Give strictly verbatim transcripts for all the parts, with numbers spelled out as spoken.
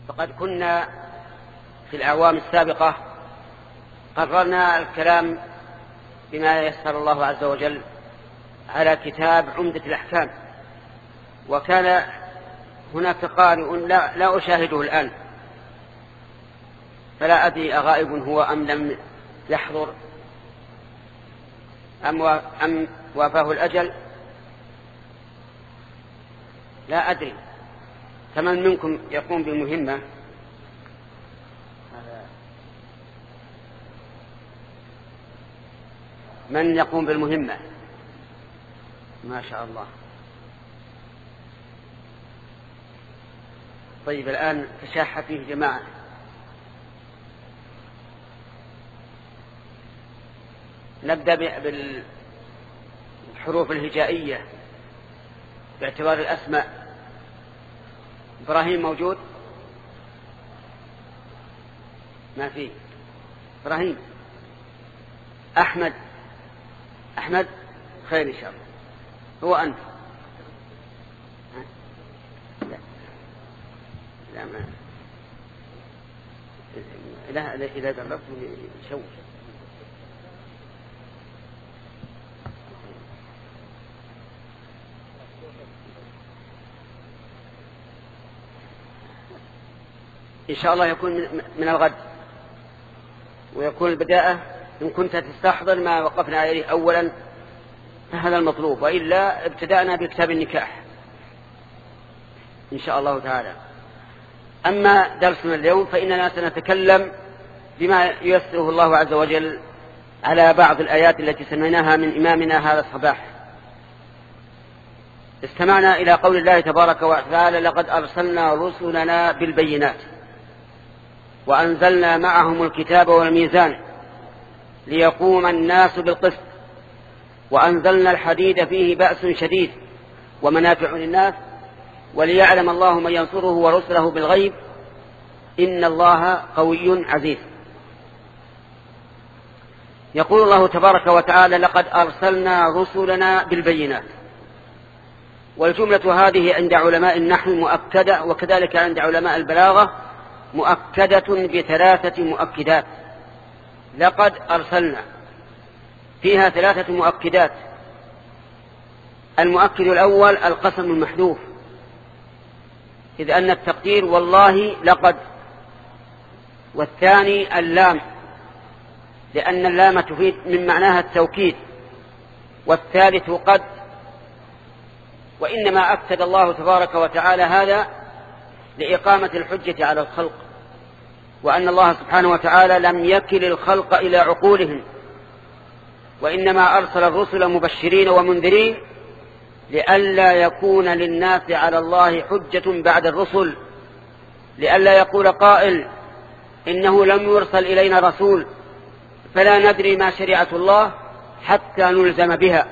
فقد كنا في الأعوام السابقة قررنا الكلام بما يسر الله عز وجل على كتاب عمدة الأحكام، وكان هناك قارئ لا, لا أشاهده الآن، فلا أدري أغائب هو أم لم يحضر أم, أم وافاه الأجل، لا أدري. فمن منكم يقوم بالمهمة؟ من يقوم بالمهمة؟ ما شاء الله. طيب الآن تشاح فيه جماعة. نبدأ بالحروف الهجائية باعتبار الأسماء. إبراهيم موجود؟ ما فيه. إبراهيم. أحمد. أحمد خير إن شاء الله. هو أنت؟ لا لا ما لا إذا قربت شوش. إن شاء الله يكون من الغد، ويكون البداءة إن كنت تستحضر ما وقفنا عليه أولا فهذا المطلوب، وإلا ابتدأنا بكتاب النكاح إن شاء الله تعالى. أما درسنا اليوم فإننا سنتكلم بما ييسره الله عز وجل على بعض الآيات التي سمعناها من إمامنا هذا الصباح. استمعنا إلى قول الله تبارك وتعالى: لقد أرسلنا رسلنا بالبينات وأنزلنا معهم الكتاب والميزان ليقوم الناس بالقسط وأنزلنا الحديد فيه بأس شديد ومنافع للناس وليعلم الله من ينصره ورسله بالغيب إن الله قوي عزيز. يقول الله تبارك وتعالى: لقد أرسلنا رسلنا بالبينات. والجملة هذه عند علماء النحو مؤكدة، وكذلك عند علماء البلاغة مؤكدة بثلاثة مؤكدات. لقد أرسلنا فيها ثلاثة مؤكدات. المؤكد الأول القسم المحذوف، إذ أن التقدير والله لقد. والثاني اللام، لأن اللام تفيد من معناها التوكيد. والثالث قد. وإنما أكد الله تبارك وتعالى هذا لإقامة الحجة على الخلق، وأن الله سبحانه وتعالى لم يكل الخلق إلى عقولهم، وإنما أرسل الرسل مبشرين ومنذرين لئلا يكون للناس على الله حجة بعد الرسل، لئلا يقول قائل إنه لم يرسل إلينا رسول فلا ندري ما شريعة الله حتى نلزم بها.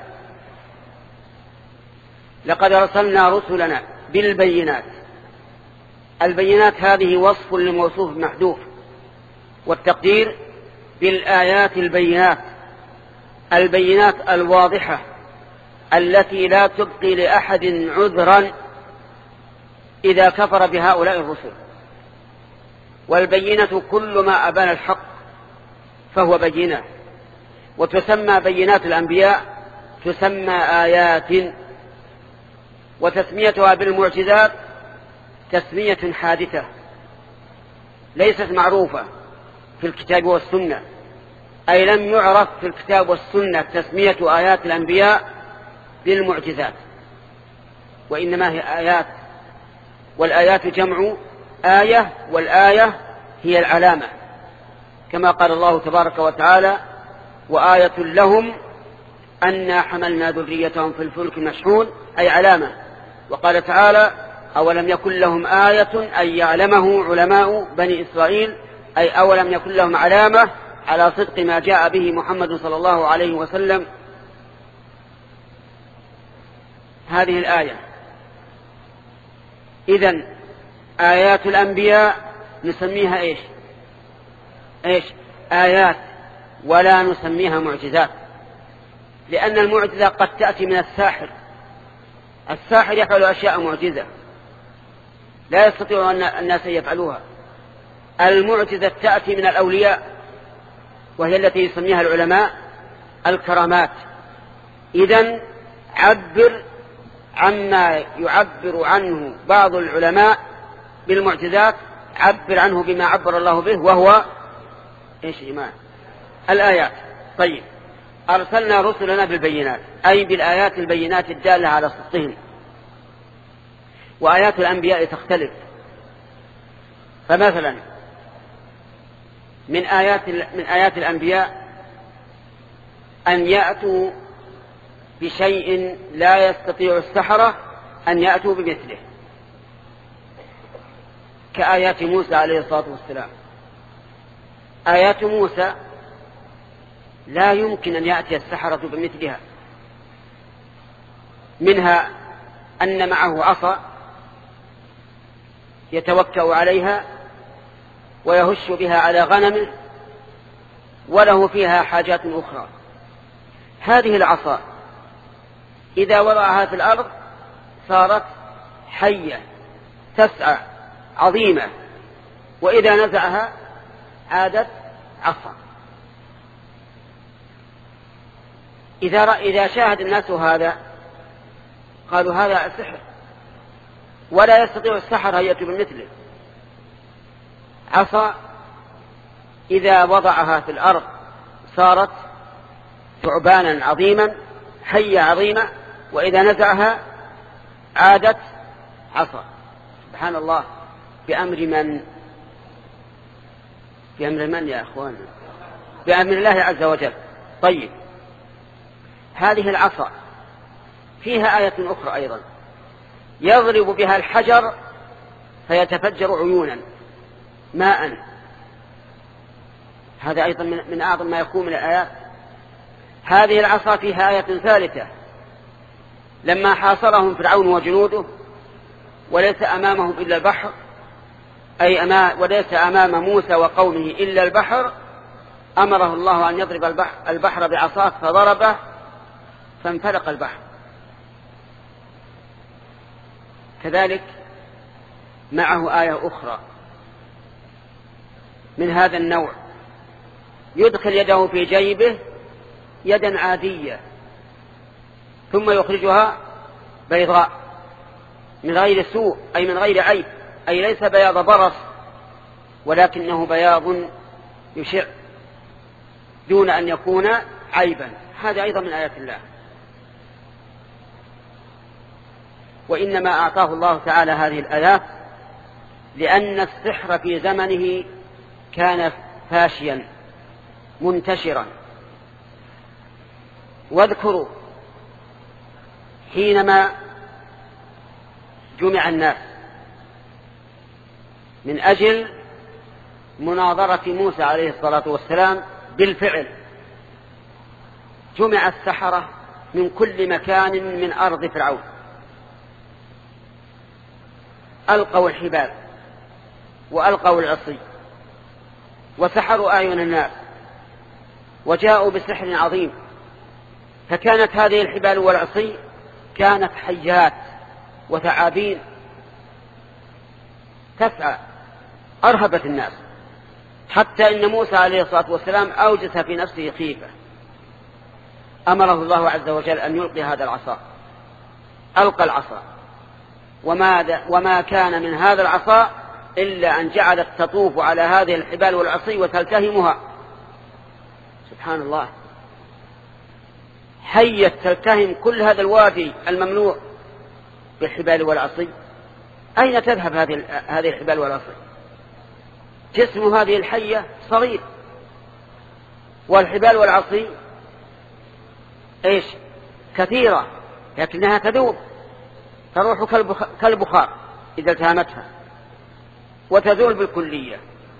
لقد أرسلنا رسلنا بالبينات. البينات هذه وصف لموصوف محذوف، والتقدير بالآيات البينات، البينات الواضحة التي لا تبقي لأحد عذرا إذا كفر بهؤلاء الرسل. والبينة كل ما أبان الحق فهو بينة. وتسمى بينات الأنبياء تسمى آيات، وتسميتها بالمعجزات تسمية حادثة ليست معروفة في الكتاب والسنة، أي لم يعرف في الكتاب والسنة تسمية آيات الأنبياء بالمعجزات، وإنما هي آيات. والآيات جمع آية، والآية هي العلامة، كما قال الله تبارك وتعالى: وآية لهم أنا حملنا ذريتهم في الفلك المشحون، أي علامة. وقال تعالى: أولم يكن لهم آية أن يعلمه علماء بني إسرائيل، أي أولم يكن لهم علامة على صدق ما جاء به محمد صلى الله عليه وسلم. هذه الآية. إذن آيات الأنبياء نسميها إيش؟ إيش؟ آيات، ولا نسميها معجزات، لأن المعجزة قد تأتي من الساحر. الساحر يفعل أشياء معجزة، لا يستطيع الناس أن يفعلوها. المعجزة تأتي من الأولياء، وهي التي يسميها العلماء الكرامات. إذن عبر عما يعبر عنه بعض العلماء بالمعجزات، عبر عنه بما عبر الله به، وهو إيش إيمان الآيات. طيب، أرسلنا رسلنا بالبينات، أي بالآيات البينات الدالة على صدقهم. وآيات الأنبياء تختلف، فمثلا من آيات من آيات الأنبياء أن يأتوا بشيء لا يستطيع السحرة أن يأتوا بمثله، كآيات موسى عليه الصلاة والسلام. آيات موسى لا يمكن أن يأتي السحرة بمثلها، منها أن معه عصا يتوكأ عليها ويهش بها على غنمه، وله فيها حاجات أخرى. هذه العصا إذا وضعها في الأرض صارت حية تسعى عظيمة، وإذا نزعها عادت عصا. إذا, إذا شاهد الناس هذا قالوا هذا السحر، ولا يستطيع السحر أن يأتوا بمثله. عصا إذا وضعها في الأرض صارت ثعبانا عظيما، حية عظيمة، وإذا نزعها عادت عصا. سبحان الله، بأمر من؟ بأمر من يا أخوان؟ بأمر الله عز وجل. طيب، هذه العصا فيها آية أخرى أيضا، يضرب بها الحجر فيتفجر عيونا ماء. هذا أيضا من أعظم ما يكون من الآيات. هذه العصا فيها آية ثالثة، لما حاصرهم فرعون وجنوده وليس أمامهم إلا البحر، أي أمام وليس أمام موسى وقومه إلا البحر، أمره الله أن يضرب البحر, البحر بعصاه فضربه فانفلق البحر. كذلك معه آية أخرى من هذا النوع، يدخل يده في جيبه يدا عادية ثم يخرجها بيضاء من غير سوء، أي من غير عيب، أي ليس بياض برص، ولكنه بياض يشع دون أن يكون عيبا. هذا أيضا من آيات الله. وإنما أعطاه الله تعالى هذه الآيات لأن السحر في زمنه كان فاشيا منتشرا. واذكروا حينما جمع الناس من أجل مناظرة موسى عليه الصلاة والسلام بالفعل، جمع السحرة من كل مكان من أرض فرعون، ألقوا الحبال وألقوا العصي وسحروا أعين الناس وجاءوا بسحر عظيم. فكانت هذه الحبال والعصي كانت حيات وثعابين تسعى، أرهبت الناس، حتى إن موسى عليه الصلاة والسلام أوجس في نفسه خيفة، أمره الله عز وجل أن يلقي هذا العصا. ألقى العصا، وما, وما كان من هذا العصا إلا أن جعلت تطوف على هذه الحبال والعصي وتلتهمها. سبحان الله، حيت تلتهم كل هذا الوادي المملوء بالحبال والعصي. أين تذهب هذه هذه الحبال والعصي؟ جسم هذه الحية صغير، والحبال والعصي إيش كثيرة، لكنها تذوب، تروح كالبخار إذا التهمتها وتذول بالكلية.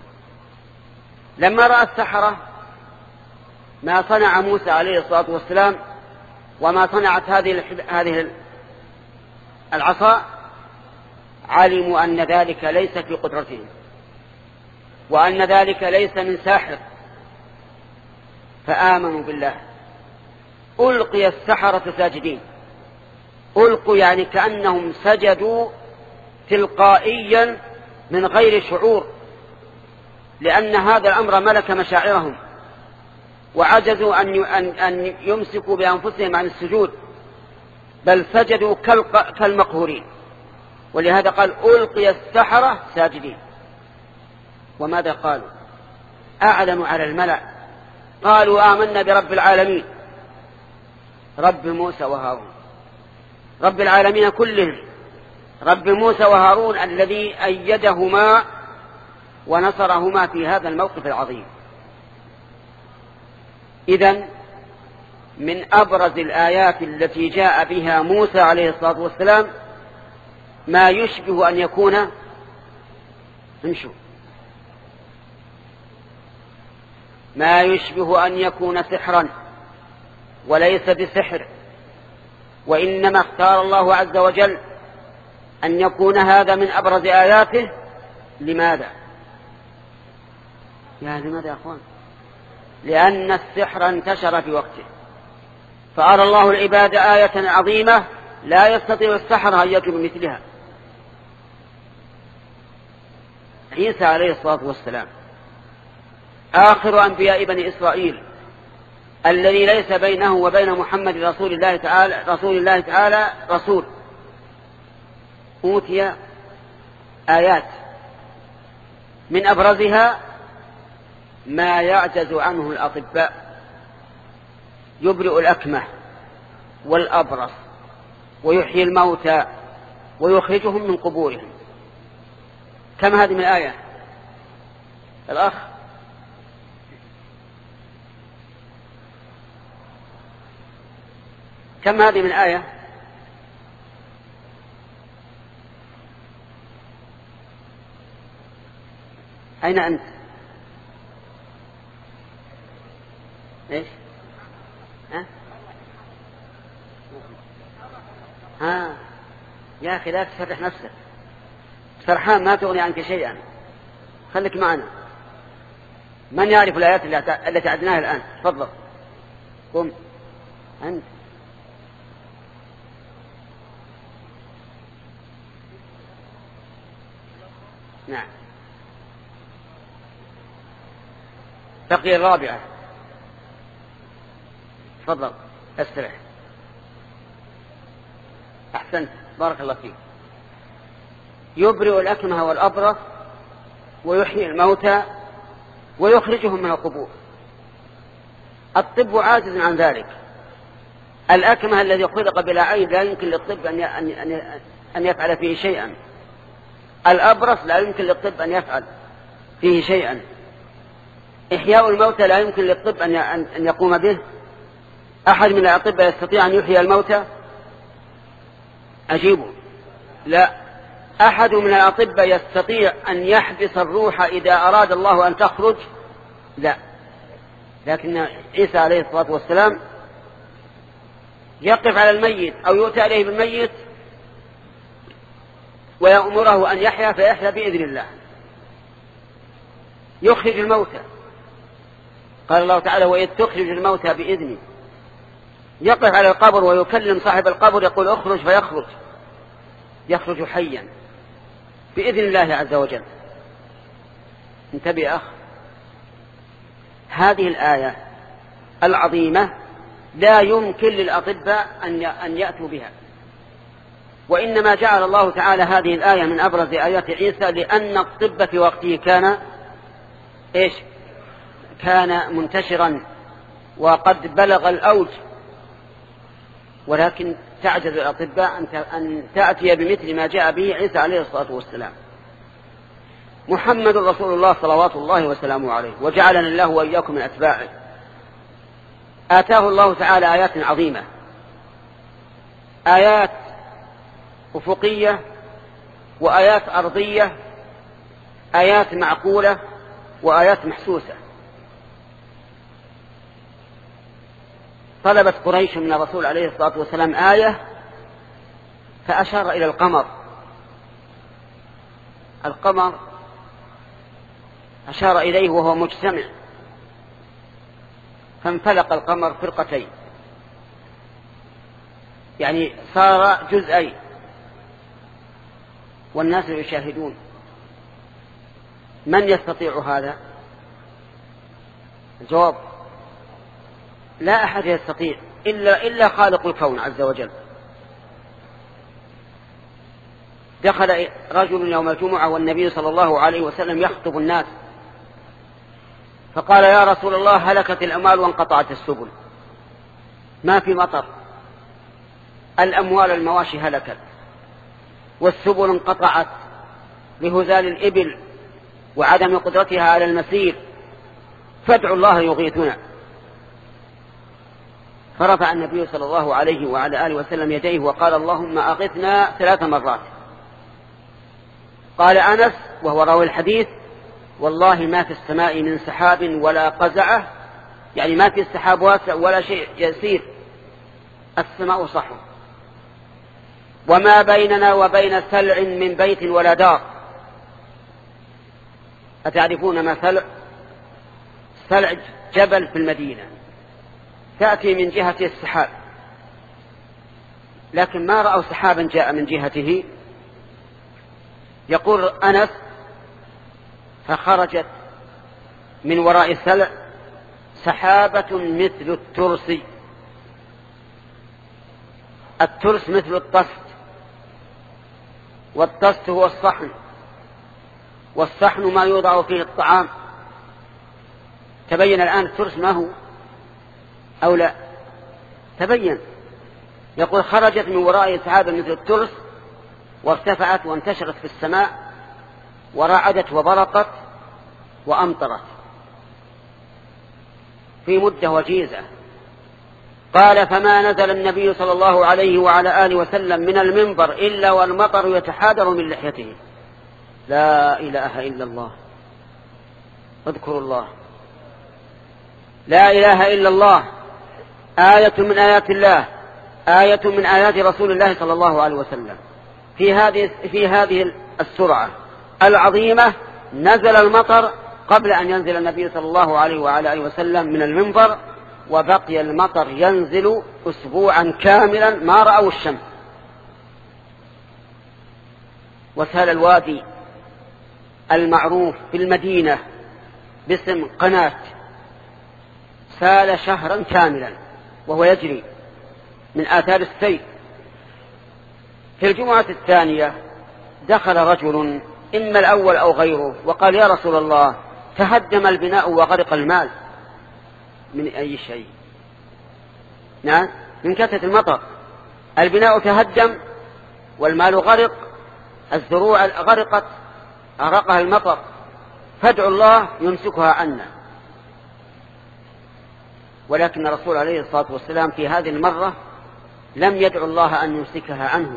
لما رأى السحرة ما صنع موسى عليه الصلاة والسلام وما صنعت هذه هذه العصا، علموا أن ذلك ليس في قدرتهم، وأن ذلك ليس من ساحر، فآمنوا بالله. ألقي السحرة ساجدين، ألقوا يعني كأنهم سجدوا تلقائيا من غير شعور، لأن هذا الأمر ملك مشاعرهم وعجزوا أن يمسكوا بأنفسهم عن السجود، بل سجدوا كالمقهورين. ولهذا قال ألقي السحرة ساجدين. وماذا قالوا؟ أعلنوا على الملأ، قالوا آمنا برب العالمين، رب موسى وهارون، رب العالمين كلهم، رب موسى وهارون الذي أيدهما ونصرهما في هذا الموقف العظيم. إذن من أبرز الآيات التي جاء بها موسى عليه الصلاة والسلام ما يشبه أن يكون انشو ما يشبه أن يكون سحرا، وليس بسحر، وإنما اختار الله عز وجل أن يكون هذا من أبرز آياته. لماذا؟ يا لماذا يا أخوان؟ لأن السحر انتشر في وقته، فأرى الله العباد آية عظيمة لا يستطيع السحر أن يأتوا بمثلها. عيسى عليه الصلاة والسلام آخر أنبياء بني إسرائيل، الذي ليس بينه وبين محمد رسول الله تعالى رسول الله تعالى رسول، أوتي آيات من أبرزها ما يعجز عنه الأطباء، يبرئ الأكمه والأبرص ويحيي الموتى ويخرجهم من قبورهم. كم هذه من آية الأخ؟ كم هذه من آية؟ أين أنت؟ إيش؟ ها؟ ها يا أخي لا تفرح نفسك، فرحان ما تغني عنك شيئا، خليك معنا. من يعرف الآيات التي عدناها الآن؟ تفضل قم أنت. نعم. بقي الرابعة، تفضل استرح. أحسنت بارك الله فيك. يبرئ الأكمه والأبرص ويحيي الموتى ويخرجهم من القبور. الطب عاجز عن ذلك. الأكمه الذي خلق بلا عين لا يمكن للطب أن أن يفعل فيه شيئا. الأبرص لا يمكن للطب أن يفعل فيه شيئا. إحياء الموتى لا يمكن للطب أن يقوم به. أحد من الأطباء يستطيع أن يحيي الموتى؟ أجيبه لا. أحد من الأطباء يستطيع أن يحبس الروح إذا أراد الله أن تخرج؟ لا. لكن عيسى عليه الصلاة والسلام يقف على الميت أو يؤتى إليه بالميت ويأمره أن يحيا فيحيا بإذن الله، يخرج الموتى. قال الله تعالى وإذ تخرج الموتى بإذني. يقف على القبر ويكلم صاحب القبر يقول اخرج فيخرج، يخرج حيا بإذن الله عز وجل. انتبه أخ، هذه الآية العظيمة لا يمكن للأطباء أن يأتوا بها، وإنما جعل الله تعالى هذه الآية من أبرز آيات عيسى لأن الطب في وقته كان إيش؟ كان منتشرا وقد بلغ الأوج، ولكن تعجز الأطباء أن تأتي بمثل ما جاء به عيسى عليه الصلاة والسلام. محمد رسول الله صلوات الله وسلامه عليه، وجعلنا الله وإياكم من أتباعه. آتاه الله تعالى آيات عظيمة، آيات أفقية وآيات أرضية، آيات معقولة وآيات محسوسة. طلبت قريش من الرسول عليه الصلاة والسلام آية فأشار إلى القمر. القمر أشار إليه وهو مجتمع، فانفلق القمر فرقتين، يعني صار جزئين. والناس يشاهدون. من يستطيع هذا؟ الجواب: لا أحد يستطيع إلا, إلا خالق الكون عز وجل. دخل رجل يوم الجمعة والنبي صلى الله عليه وسلم يخطب الناس، فقال: يا رسول الله، هلكت الأموال وانقطعت السبل، ما في مطر، الأموال المواشي هلكت والسبل انقطعت لهزال الإبل وعدم قدرتها على المسير، فادعوا الله يغيثنا. فرفع النبي صلى الله عليه وعلى آله وسلم يديه وقال: اللهم أغثنا ثلاث مرات. قال أنس وهو راوي الحديث: والله ما في السماء من سحاب ولا قزعة، يعني ما في السحاب واسع ولا شيء يسير، السماء صحو، وما بيننا وبين سلع من بيت ولا دار. أتعرفون ما سلع؟ سلع جبل في المدينة تأتي من جهة السحاب، لكن ما رأوا سحابا جاء من جهته. يقول أنس: فخرجت من وراء السلع سحابة مثل الترس. الترس مثل الطست، والطست هو الصحن، والصحن ما يوضع فيه الطعام. تبين الآن الترس ما هو أو لا؟ تبين. يقول: خرجت من وراء سحابة مثل الترس وارتفعت وانتشرت في السماء ورعدت وبرقت وأمطرت في مدة وجيزة. قال: فما نزل النبي صلى الله عليه وعلى آله وسلم من المنبر إلا والمطر يتحادر من لحيته. لا إله إلا الله. اذكروا الله، لا إله إلا الله، آية من آيات الله، آية من آيات رسول الله صلى الله عليه وسلم. في هذه في هذه السرعة العظيمة نزل المطر قبل أن ينزل النبي صلى الله عليه وعلى آله وسلم من المنبر، وبقي المطر ينزل أسبوعا كاملا ما رأوا الشمس. وسال الوادي المعروف في المدينة باسم قناة سال شهرا كاملا وهو يجري من آثار السيل. في الجمعة الثانية دخل رجل، إما الأول أو غيره، وقال: يا رسول الله، تهدم البناء وغرق المال. من أي شيء؟ نعم، من كثرة المطر. البناء تهدم والمال غرق، الزروع غرقت، أغرقها المطر، فادعوا الله يمسكها عنا. ولكن الرسول عليه الصلاة والسلام في هذه المرة لم يدعو الله أن يمسكها عنه،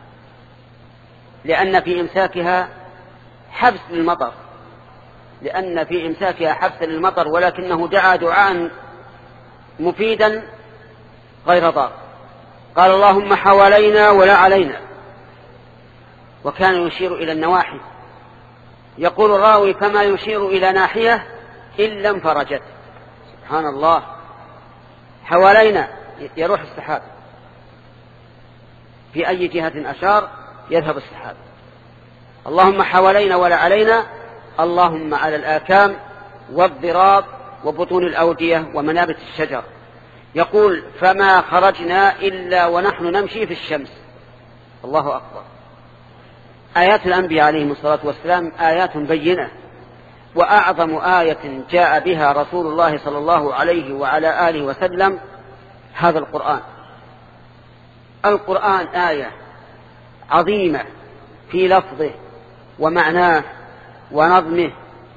لأن في إمساكها حبس للمطر، لأن في إمساكها حبس للمطر، ولكنه دعا دعاء مفيدا غير ضار. قال: اللهم حوالينا ولا علينا، وكان يشير إلى النواحي. يقول الراوي: فما يشير إلى ناحية إلا انفرجت. سبحان الله، حوالينا يروح السحاب، في أي جهة أشار يذهب السحاب. اللهم حوالينا ولا علينا، اللهم على الآكام والضراب وبطون الأودية ومنابت الشجر. يقول: فما خرجنا إلا ونحن نمشي في الشمس. الله أكبر. آيات الأنبياء عليهم الصلاة والسلام آيات بينة، وأعظم آية جاء بها رسول الله صلى الله عليه وعلى آله وسلم هذا القرآن. القرآن آية عظيمة في لفظه ومعناه ونظمه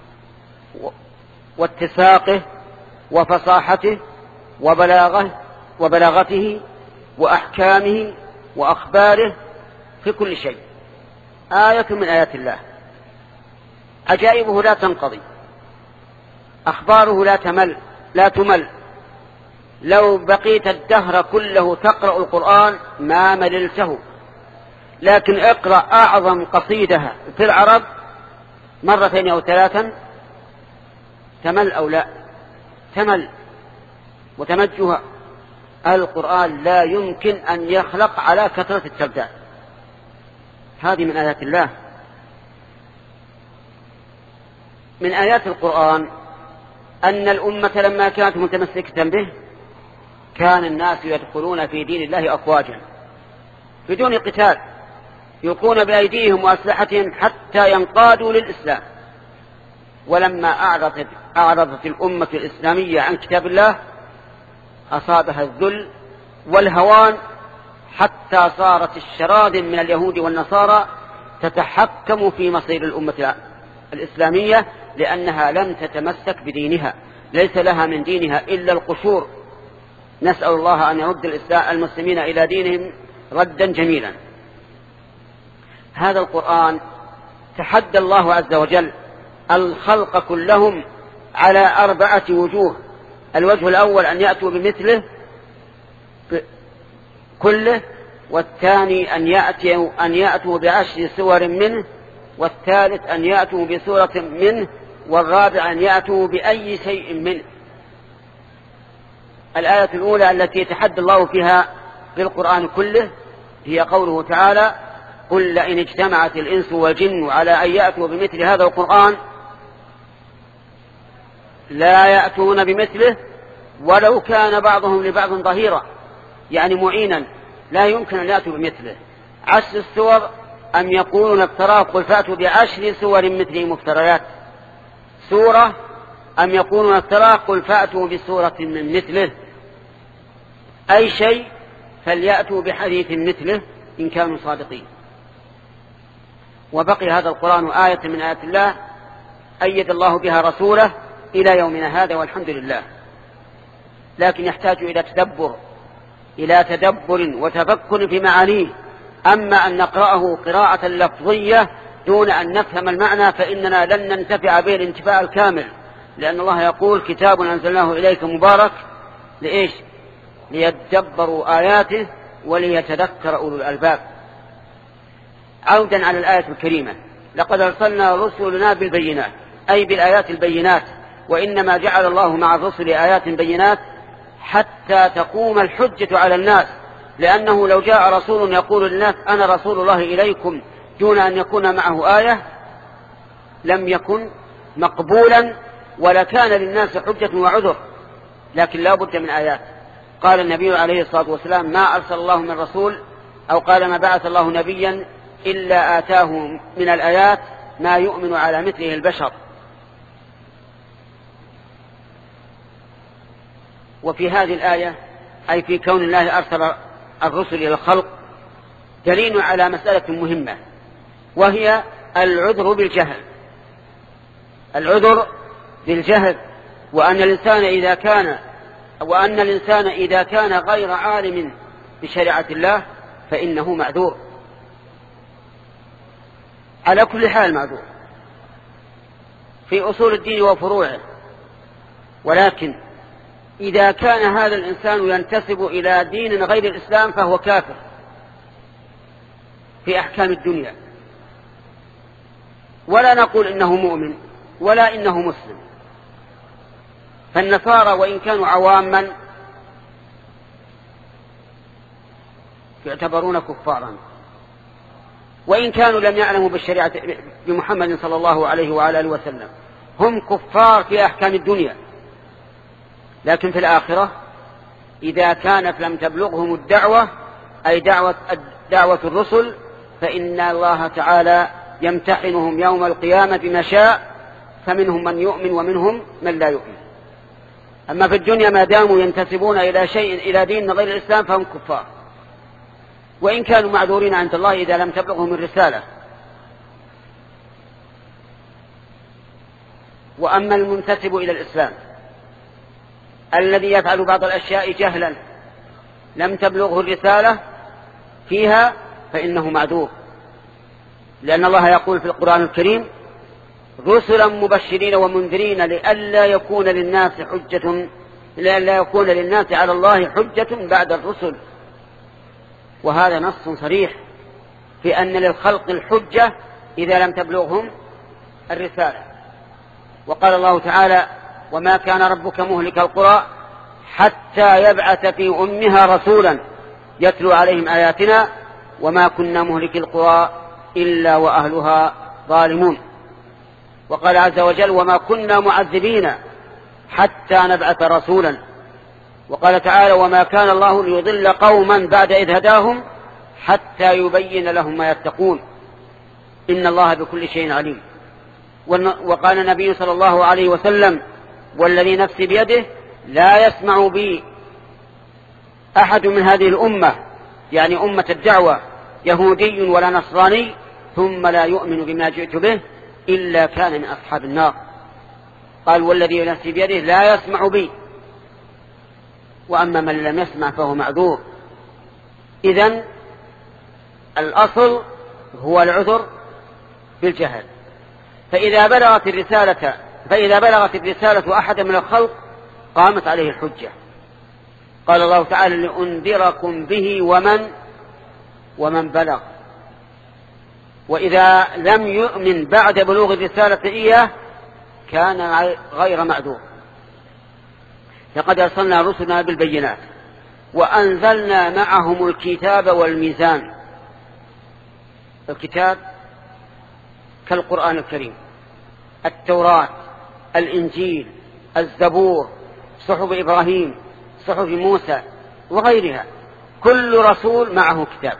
واتساقه وفصاحته وبلاغه وبلاغته وأحكامه وأخباره في كل شيء. آية من آيات الله، عجائبه لا تنقضي، أخباره لا تمل لا تمل. لو بقيت الدهر كله تقرأ القرآن ما مللته، لكن اقرأ أعظم قصيدة في العرب مرتين أو ثلاثا تمل أو لا تمل وتمجها. القرآن لا يمكن أن يخلق على كثرة الترداد. هذه من آيات الله. من آيات القرآن أن الأمة لما كانت متمسكة به كان الناس يدخلون في دين الله أفواجا بدون قتال، يلقون بأيديهم وأسلحتهم حتى ينقادوا للإسلام. ولما أعرضت, أعرضت الأمة الإسلامية عن كتاب الله أصابها الذل والهوان، حتى صارت الشراذم من اليهود والنصارى تتحكم في مصير الأمة الإسلامية، لأنها لم تتمسك بدينها، ليس لها من دينها إلا القشور. نسأل الله أن يرد المسلمين إلى دينهم ردا جميلا. هذا القرآن تحدى الله عز وجل الخلق كلهم على أربعة وجوه. الوجه الأول أن يأتوا بمثله كله، والثاني أن يأتوا, أن يأتوا بعشر سور منه، والثالث أن يأتوا بسورة منه، والرابع أن يأتوا بأي شيء منه. الآية الأولى التي تحدى الله فيها بالقرآن كله هي قوله تعالى: قل لئن اجتمعت الإنس والجن على أن يأتوا بمثل هذا القرآن لا يأتون بمثله ولو كان بعضهم لبعض ظهيرا، يعني معينا، لا يمكن أن يأتوا بمثله. عشر السور أم يقولون افتراه، قل فأتوا بعشر سور مثله مفتريات. سورة أم يقولون افتراه، قل فأتوا بسورة من مثله. أي شيء فليأتوا بحديث مثله إن كانوا صادقين. وبقي هذا القرآن آية من آيات الله أيد الله بها رسوله إلى يومنا هذا، والحمد لله. لكن يحتاج إلى تدبر إلى تدبر وتفكر في معانيه. أما أن نقرأه قراءة لفظية دون أن نفهم المعنى فإننا لن ننتفع به الانتفاع الكامل، لأن الله يقول: كتاب أنزلناه إليك مبارك لإيش؟ ليتدبروا آياته وليتذكر أولو الألباب. عودا على الآية الكريمة: لقد أرسلنا رسلنا بالبينات، أي بالآيات البينات. وإنما جعل الله مع الرسل آيات بينات حتى تقوم الحجة على الناس، لأنه لو جاء رسول يقول للناس أنا رسول الله إليكم دون أن يكون معه آية لم يكن مقبولا ولكان للناس حجة وعذر، لكن لا بد من آيات. قال النبي عليه الصلاة والسلام: ما أرسل الله من رسول، أو قال: ما بعث الله نبيا إلا آتاه من الآيات ما يؤمن على مثله البشر. وفي هذه الآية، أي في كون الله أرسل الرسل إلى الخلق، دليل على مسألة مهمة، وهي العذر بالجهل. العذر بالجهل، وأن الإنسان إذا كان وأن الإنسان إذا كان غير عالم بشريعة الله فإنه معذور على كل حال، معذور في أصول الدين وفروعه. ولكن إذا كان هذا الإنسان ينتسب إلى دين غير الإسلام فهو كافر في أحكام الدنيا، ولا نقول إنه مؤمن ولا إنه مسلم. فالنصارى وإن كانوا عواما يعتبرون كفارا، وإن كانوا لم يعلموا بالشريعة بمحمد صلى الله عليه وعلى آله وسلم، هم كفار في أحكام الدنيا. لكن في الآخرة إذا كانت لم تبلغهم الدعوة، أي دعوة, دعوة الرسل، فإن الله تعالى يمتحنهم يوم القيامة بما شاء، فمنهم من يؤمن ومنهم من لا يؤمن. أما في الدنيا ما داموا ينتسبون إلى شيء إلى دين غير الإسلام فهم كفار، وإن كانوا معذورين عند الله إذا لم تبلغهم الرسالة. وأما المنتسب إلى الإسلام الذي يفعل بعض الأشياء جهلا لم تبلغه الرسالة فيها فإنه معذور، لأن الله يقول في القرآن الكريم: رسلا مبشرين ومنذرين لئلا يكون للناس حجة لئلا يكون للناس على الله حجة بعد الرسل. وهذا نص صريح في أن للخلق الحجة إذا لم تبلغهم الرسالة. وقال الله تعالى: وما كان ربك مهلك القرى حتى يبعث في أمها رسولا يتلو عليهم آياتنا وما كنا مهلك القرى إلا وأهلها ظالمون. وقال عز وجل وما كنا معذبين حتى نبعث رسولا. وقال تعالى وما كان الله ليضل قوما بعد إذ هداهم حتى يبين لهم ما يتقون إن الله بكل شيء عليم. وقال النبي صلى الله عليه وسلم والذي نفسي بيده لا يسمع بي أحد من هذه الأمة يعني أمة الدعوة يهودي ولا نصراني ثم لا يؤمن بما جئت به إلا كان من أصحاب النار. قال والذي نفسي بيده لا يسمع بي، وأما من لم يسمع فهو معذور. إذن الأصل هو العذر بالجهل. فإذا بلغت الرسالة فإذا بلغت الرسالة أحد من الخلق قامت عليه الحجة. قال الله تعالى لأنذركم به ومن ومن بلغ. وإذا لم يؤمن بعد بلوغ الرسالة إياه كان غير معذور. لقد أرسلنا رسلنا بالبينات وأنزلنا معهم الكتاب والميزان. الكتاب كالقرآن الكريم، التوراة، الإنجيل، الزبور، صحف إبراهيم، صحف موسى وغيرها. كل رسول معه كتاب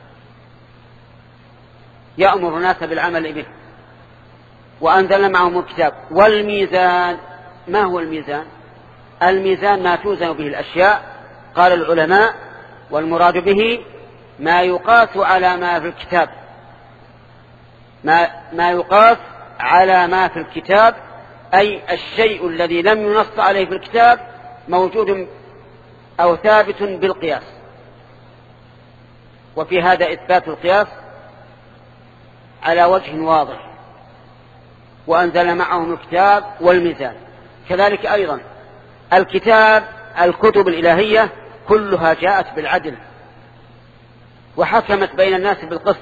يأمر الناس بالعمل به. وأنزلنا معهم الكتاب والميزان. ما هو الميزان؟ الميزان ما توزن به الأشياء. قال العلماء والمراد به ما يقاس على ما في الكتاب، ما, ما يقاس على ما في الكتاب، أي الشيء الذي لم ينص عليه في الكتاب موجود أو ثابت بالقياس. وفي هذا إثبات القياس على وجه واضح. وأنزل معهم الكتاب والميزان. كذلك أيضا الكتاب الكتب الإلهية كلها جاءت بالعدل وحكمت بين الناس بالقسط.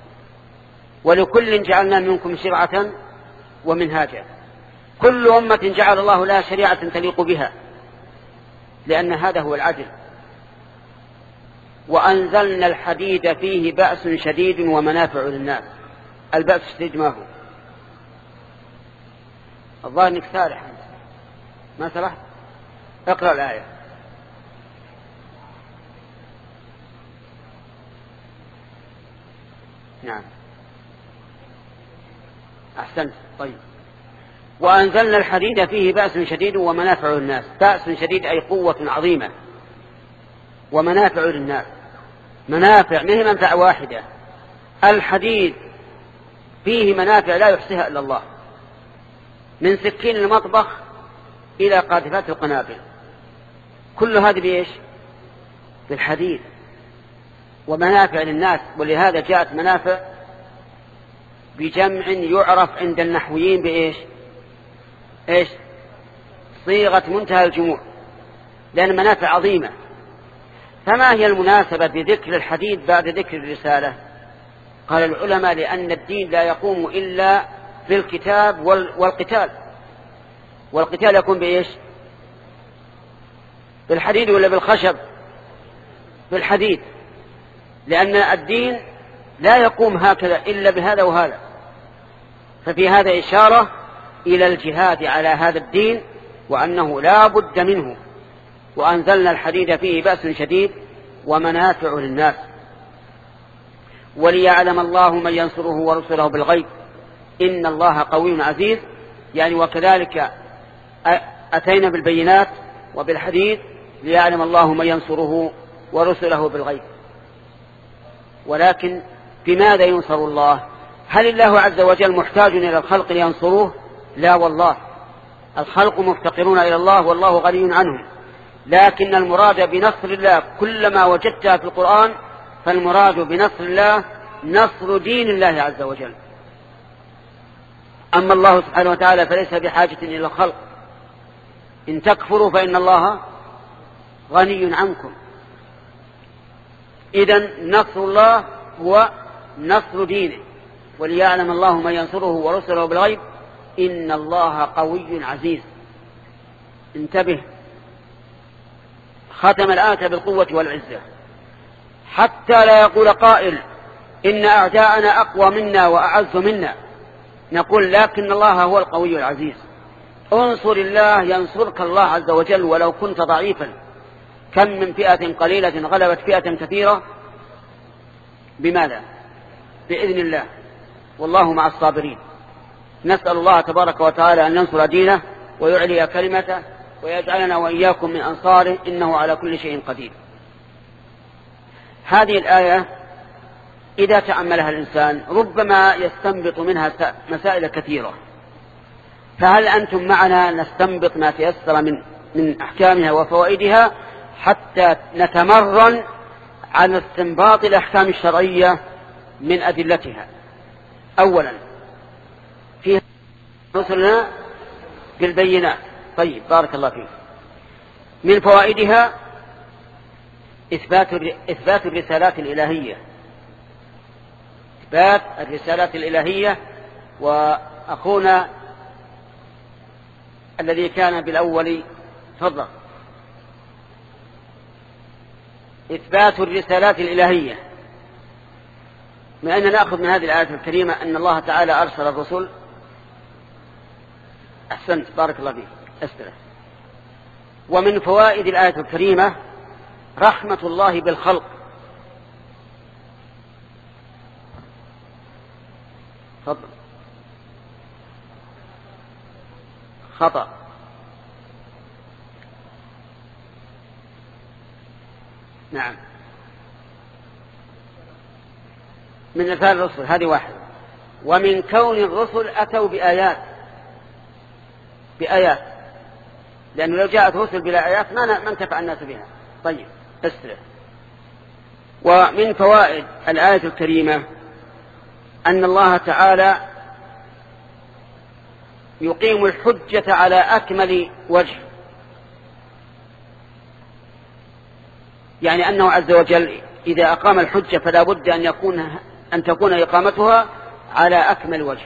ولكل جعلنا منكم شرعة ومنهاجا. كل أمة جعل الله لها شريعة تليق بها لأن هذا هو العدل. وأنزلنا الحديد فيه بأس شديد ومنافع للناس. البأس الشديد ما هو؟ الظاهر انك سارح ما سرحت. اقرأ الآية. نعم أحسنت. طيب وأنزلنا الحديد فيه بأس شديد ومنافع للناس. بأس شديد أي قوة عظيمة، ومنافع للناس. منافع منه منفعة واحدة. الحديد فيه منافع لا يحصيها إلا الله، من سكين المطبخ إلى قاذفات القنابل، كل هذا بإيش؟ بالحديد. ومنافع للناس. ولهذا جاءت منافع بجمع يعرف عند النحويين بإيش؟ إيش؟ صيغة منتهى الجموع، لأن منافع عظيمة. فما هي المناسبة بذكر الحديد بعد ذكر الرسالة؟ قال العلماء لأن الدين لا يقوم إلا بالكتاب والقتال. والقتال يكون بإيش؟ بالحديد ولا بالخشب؟ بالحديد. لأن الدين لا يقوم هكذا إلا بهذا وهذا. ففي هذا إشارة إلى الجهاد على هذا الدين وأنه لا بد منه. وأنزلنا الحديد فيه بأس شديد ومنافع للناس وليعلم الله من ينصره ورسله بالغيب إن الله قوي عزيز. يعني وكذلك أتينا بالبينات وبالحديد ليعلم الله من ينصره ورسله بالغيب. ولكن بماذا ينصر الله؟ هل الله عز وجل محتاج إلى الخلق لينصروه؟ لا والله، الخلق مفتقرون إلى الله والله غني عنهم. لكن المراد بنصر الله كلما وجدتها في القرآن فالمراد بنصر الله نصر دين الله عز وجل. أما الله سبحانه وتعالى فليس بحاجة إلى الخلق. إن تكفروا فإن الله غني عنكم. إذن نصر الله هو نصر دينه. وليعلم الله من ينصره ورسله بالغيب إن الله قوي عزيز. انتبه، ختم الآية بالقوة والعزة حتى لا يقول قائل إن أعداءنا أقوى منا وأعز منا. نقول لكن الله هو القوي العزيز. انصر الله ينصرك الله عز وجل ولو كنت ضعيفا. كم من فئة قليلة غلبت فئة كثيرة بماذا؟ بإذن الله، والله مع الصابرين. نسأل الله تبارك وتعالى أن ينصر دينه ويعلي كلمته ويجعلنا وإياكم من أنصاره، إنه على كل شيء قدير. هذه الآية إذا تأملها الإنسان ربما يستنبط منها مسائل كثيرة، فهل أنتم معنا نستنبط ما تيسر من من أحكامها وفوائدها حتى نتمرن على استنباط الأحكام الشرعية من أدلتها؟ أولا فيها رسلنا بالبينات. طيب بارك الله فيك. من فوائدها إثبات إثبات الرسالات الإلهية، إثبات الرسالات الإلهية. وأخونا الذي كان بالأول تفضل. إثبات الرسالات الإلهية، ما أن نأخذ من هذه الآية الكريمة أن الله تعالى أرسل الرسل. أحسنت بارك الله فيك أسترح. ومن فوائد الآية الكريمة رحمة الله بالخلق. تفضل. خطأ. نعم من إرسال الرسل هذه واحدة. ومن كون الرسل أتوا بآيات بآيات لأنه لو جاءت رسل بلا آيات ما انتفع الناس بها. طيب استرح. ومن فوائد الآية الكريمة أن الله تعالى يقيم الحجة على أكمل وجه، يعني أنه عز وجل إذا أقام الحجة فلا بد أن يكون أن تكون إقامتها على أكمل وجه.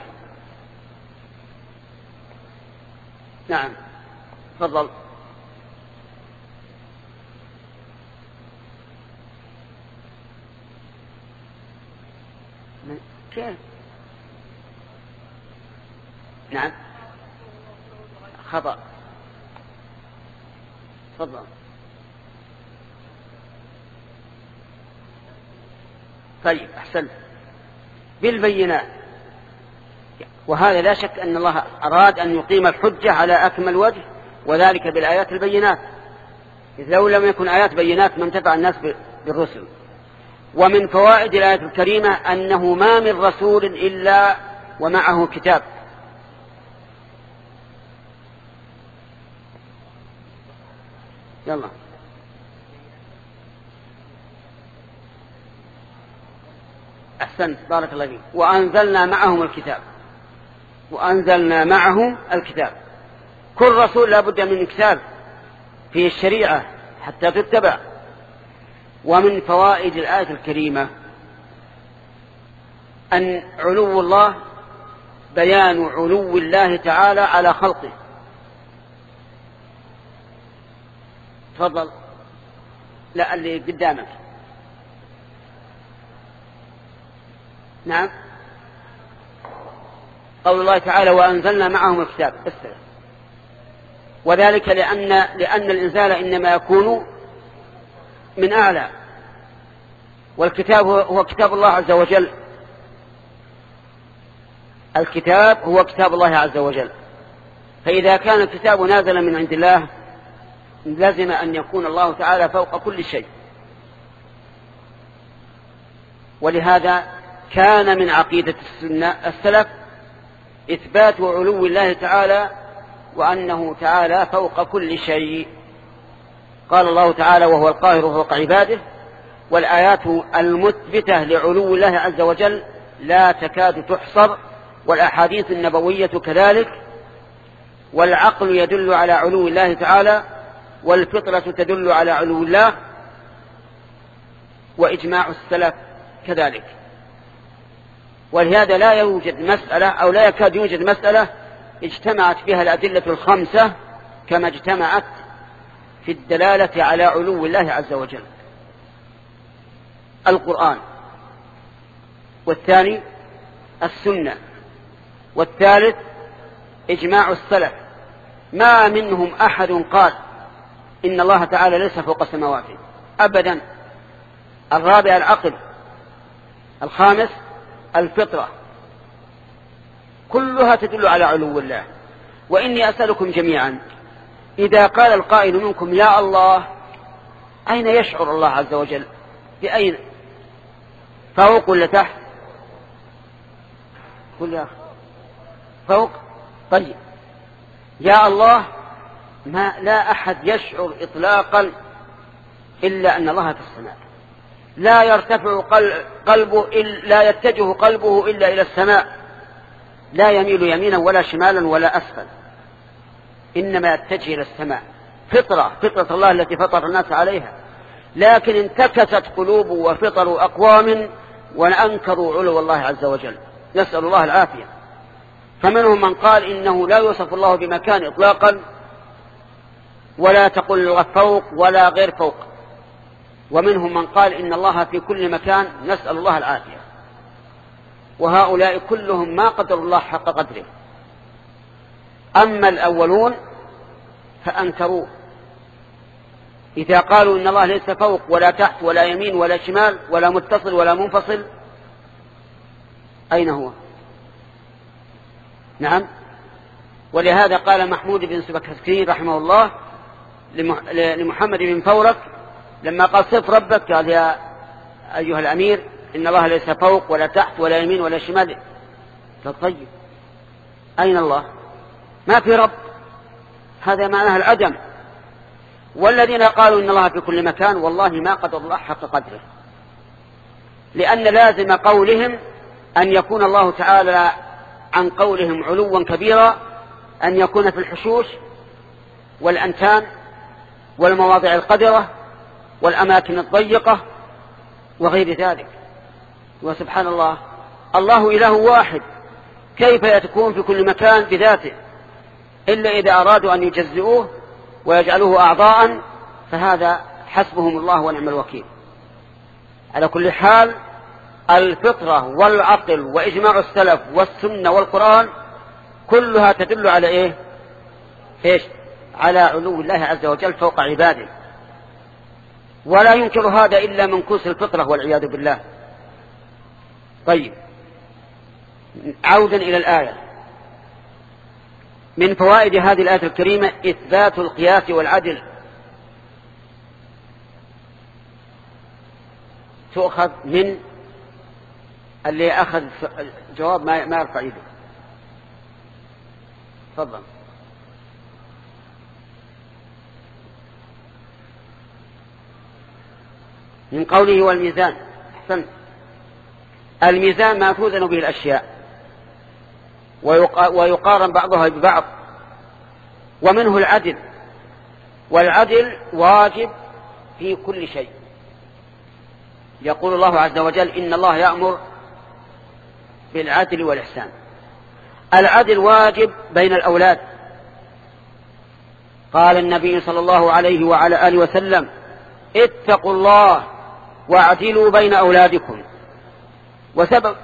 نعم تفضل. كيف؟ نعم خطأ. تفضل. طيب أحسنت. بالبينات، وهذا لا شك أن الله أراد أن يقيم الحجة على أكمل وجه، وذلك بالآيات البينات، إذ لو لم يكن آيات بينات ما انتفع الناس بالرسل. ومن فوائد الآية الكريمة أنه ما من رسول إلا ومعه كتاب. يلا أحسنت بارك الله فيك. وأنزلنا معهم الكتاب، وأنزلنا معهم الكتاب. كل رسول لا بد من كتاب في الشريعة حتى تتبع. ومن فوائد الآية الكريمة أن علو الله بيان علو الله تعالى على خلقه. تفضل. لا اللي قدامك. نعم قول الله تعالى وأنزلنا معهم الكتاب. استرى. وذلك لأن لأن الإنزال إنما يكون من أعلى، والكتاب هو كتاب الله عز وجل. الكتاب هو كتاب الله عز وجل، فإذا كان الكتاب نازلا من عند الله لازم أن يكون الله تعالى فوق كل شيء. ولهذا كان من عقيدة السلف إثبات علو الله تعالى وأنه تعالى فوق كل شيء. قال الله تعالى وهو القاهر فوق عباده. والآيات المثبتة لعلو الله عز وجل لا تكاد تحصر، والأحاديث النبوية كذلك. والعقل يدل على علو الله تعالى، والفطرة تدل على علو الله، وإجماع السلف كذلك. ولهذا لا يوجد مسألة أو لا يكاد يوجد مسألة اجتمعت فيها الأدلة الخمسة كما اجتمعت في الدلالة على علو الله عز وجل. القرآن، والثاني السنة، والثالث إجماع السلف ما منهم أحد قال إن الله تعالى ليس فوق سماواته أبدا. الرابع العقل. الخامس الفطرة، كلها تدل على علو الله. وإني أسألكم جميعا إذا قال القائل منكم يا الله، أين يشعر الله عز وجل؟ بأين؟ فوق ولا تحت؟ قل يا أخي فوق. طيب يا الله ما لا أحد يشعر إطلاقا إلا أن الله في السماء، لا يرتفع قلبه إلا لا يتجه قلبه إلا إلى السماء، لا يميل يمينا ولا شمالا ولا أسفل، إنما يتجه إلى السماء. فطرة فطرة الله التي فطر الناس عليها. لكن انتكست قلوب وفطر أقوام وأنكروا علو الله عز وجل، نسأل الله العافية. فمنهم من قال إنه لا يوصف الله بمكان إطلاقا، ولا تقل فوق ولا غير فوق. ومنهم من قال إن الله في كل مكان، نسأل الله العافية. وهؤلاء كلهم ما قدر الله حق قدره. أما الأولون فأنكروا، إذا قالوا إن الله ليس فوق ولا تحت ولا يمين ولا شمال ولا متصل ولا منفصل، أين هو؟ نعم. ولهذا قال محمود بن سبكتكين رحمه الله لمحمد بن فورك لما قال صف ربك، قال يا أيها الأمير إن الله ليس فوق ولا تحت ولا يمين ولا شمال. قال طيب أين الله؟ ما في رب، هذا معناه العدم. والذين قالوا إن الله في كل مكان والله ما قدر الله حق قدره، لأن لازم قولهم أن يكون الله تعالى عن قولهم علوا كبيرا، أن يكون في الحشوش والأنتان والمواضع القدرة والأماكن الضيقة وغير ذلك. وسبحان الله، الله إله واحد، كيف يكون في كل مكان بذاته؟ إلا إذا أرادوا أن يجزئوه ويجعلوه أعضاء، فهذا حسبهم الله ونعم الوكيل. على كل حال الفطرة والعقل وإجماع السلف والسنة والقرآن كلها تدل على إيه؟ إيش؟ على علو الله عز وجل فوق عباده. ولا ينكر هذا إلا منكوس الفطرة والعياذ بالله. طيب عودا إلى الآية. من فوائد هذه الآية الكريمة إثبات القياس والعدل. تؤخذ من اللي أخذ الجواب ما ما يرفع يده. تفضل. من قوله والميزان. أحسن. الميزان ما توزن به الأشياء ويقارن بعضها ببعض، ومنه العدل، والعدل واجب في كل شيء. يقول الله عز وجل إن الله يأمر بالعدل والإحسان. العدل واجب بين الأولاد. قال النبي صلى الله عليه وعلى آله وسلم اتقوا الله واعدلوا بين أولادكم. وسبب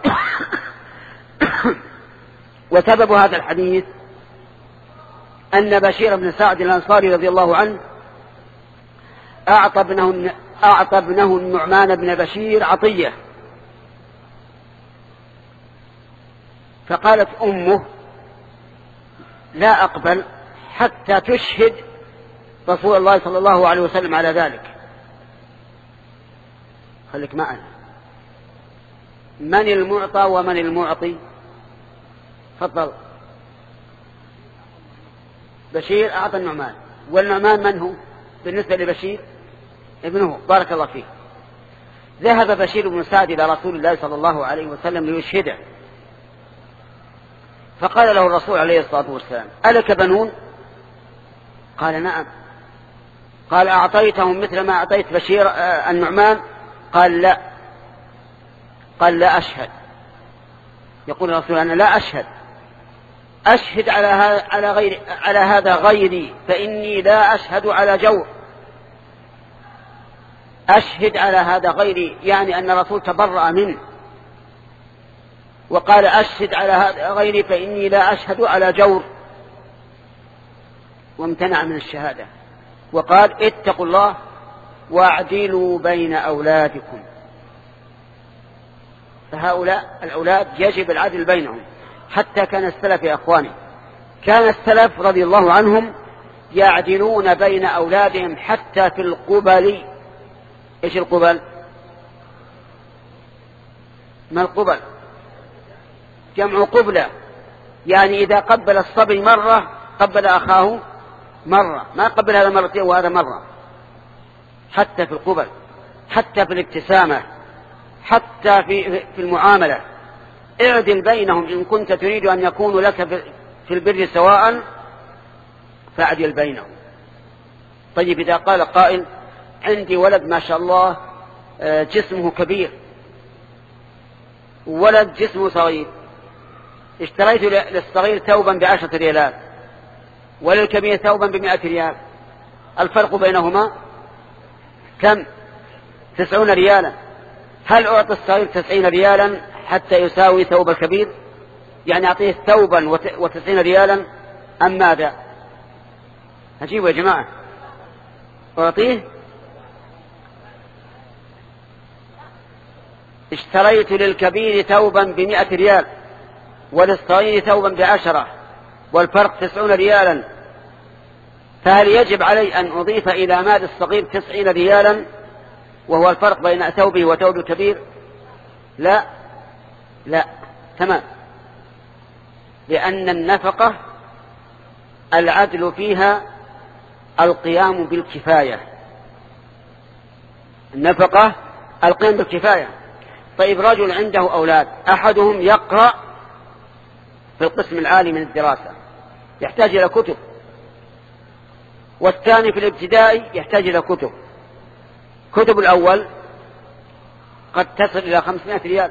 وسبب هذا الحديث أن بشير بن سعد الأنصاري رضي الله عنه أعطى ابنه, أعطى ابنه النعمان بن بشير عطية، فقالت أمه لا أقبل حتى تشهد رسول الله صلى الله عليه وسلم على ذلك. خليك معنا، من المعطى ومن المعطي؟ تفضل. بشير أعطى النعمان، والنعمان من هو بالنسبة لبشير؟ ابنه. بارك الله فيه. ذهب بشير بن سعد إلى رسول الله صلى الله عليه وسلم ليشهده، فقال له الرسول عليه الصلاة والسلام ألك بنون؟ قال نعم. قال أعطيتهم مثل ما أعطيت بشير النعمان؟ قال لا. قال لا أشهد. يقول الرسول أنا لا أشهد، أشهد على هذا على غير على هذا غيري، فإني لا أشهد على جور. أشهد على هذا غيري يعني أن الرسول تبرأ منه وقال أشهد على هذا غيري فإني لا أشهد على جور، وامتنع من الشهادة، وقال اتقوا الله واعدلوا بين أولادكم. فهؤلاء الأولاد يجب العدل بينهم. حتى كان السلف يا أخواني، كان السلف رضي الله عنهم يعدلون بين أولادهم حتى في القبل. إيش القبل؟ ما القبل؟ جمع قبلة، يعني إذا قبل الصبي مرة قبل أخاه مرة، ما قبل هذا مرتين وهذا مرة. حتى في القبل، حتى في الابتسامة، حتى في في المعاملة، اعدل بينهم. إن كنت تريد أن يكونوا لك في البر سواء فاعدل بينهم. طيب إذا قال قائل عندي ولد ما شاء الله جسمه كبير، ولد جسمه صغير، اشتريت للصغير ثوبا بعشرة ريالات وللكبير ثوبا بمئة ريال، الفرق بينهما كم؟ تسعون ريالا. هل أعطي الصغير تسعين ريالا حتى يساوي ثوب الكبير؟ يعني أعطيه ثوبا وتسعين ريالا أم ماذا؟ هجيبوا يا جماعة، أعطيه. اشتريت للكبير ثوبا بمئة ريال وللصغير ثوبا بعشرة والفرق تسعون ريالا، فهل يجب علي أن أضيف إلى مال الصغير تسعين ريالا وهو الفرق بين ثوبه وثوب الكبير؟ لا لا تمام، لأن النفقة العدل فيها القيام بالكفاية. النفقة القيام بالكفاية. طيب رجل عنده أولاد، أحدهم يقرأ في القسم العالي من الدراسة يحتاج إلى كتب، والثاني في الابتدائي يحتاج إلى كتب. كتب الأول قد تصل إلى خمسمائة ريال،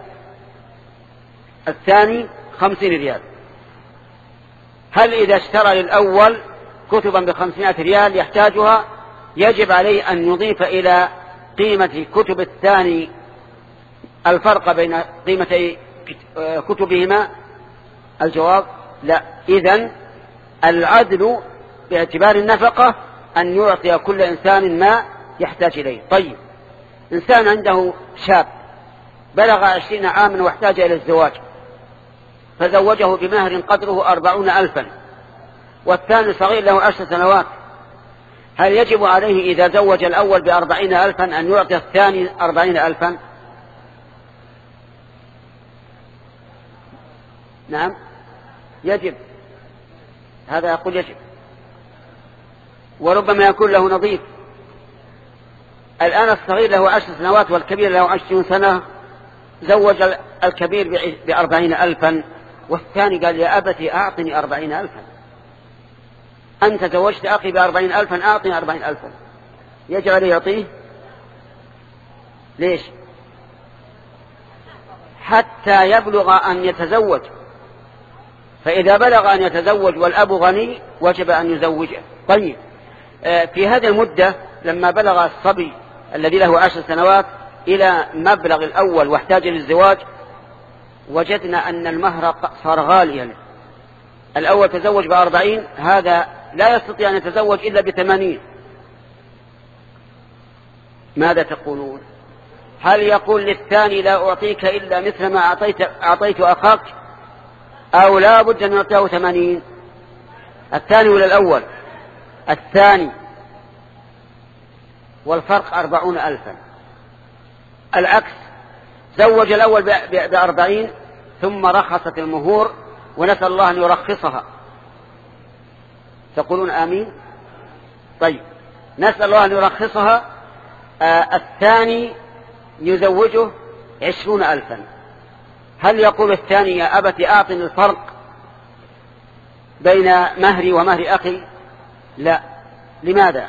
الثاني خمسين ريال. هل إذا اشترى للأول كتبا بخمسمائة ريال يحتاجها يجب عليه أن يضيف إلى قيمة كتب الثاني الفرق بين قيمتي كتبهما؟ الجواب لا. إذن العدل باعتبار النفقة أن يعطي كل إنسان ما يحتاج إليه. طيب إنسان عنده شاب بلغ عشرين عاما واحتاج إلى الزواج، فزوجه بمهر قدره أربعون ألفا، والثاني صغير له عشر سنوات، هل يجب عليه إذا زوج الأول بأربعين ألفا أن يعطي الثاني أربعين ألفا؟ نعم يجب، هذا يقول يجب، وربما يكون له نظيف. الآن الصغير له عشر سنوات والكبير له عشرين سنة، زوج الكبير بأربعين ألفا والثاني قال يا أبتي أعطني أربعين ألفا، أنت زوجت أخي بأربعين ألفا أعطني أربعين ألفا، يجب عليه يعطيه؟ ليش؟ حتى يبلغ أن يتزوج، فإذا بلغ أن يتزوج والأب غني وجب أن يزوجه. طيب في هذه المدة لما بلغ الصبي الذي له عشر سنوات إلى مبلغ الأول واحتاج للزواج، وجدنا أن المهر صار غاليا. الأول تزوج بأربعين، هذا لا يستطيع أن يتزوج إلا بثمانين. ماذا تقولون؟ هل يقول للثاني لا أعطيك إلا مثل ما أعطيت, أعطيت أخاك، أو لا بد أن يعطيه ثمانين؟ الثاني ولا الأول؟ الثاني، والفرق أربعون ألفا. العكس، زوج الأول بأربعين ثم رخصت المهور ونسأل الله أن يرخصها، تقولون آمين؟ طيب نسأل الله أن يرخصها. آه الثاني يزوجه عشرون ألفا، هل يقول الثاني يا أبت أعطني الفرق بين مهري ومهر أخي؟ لا. لماذا؟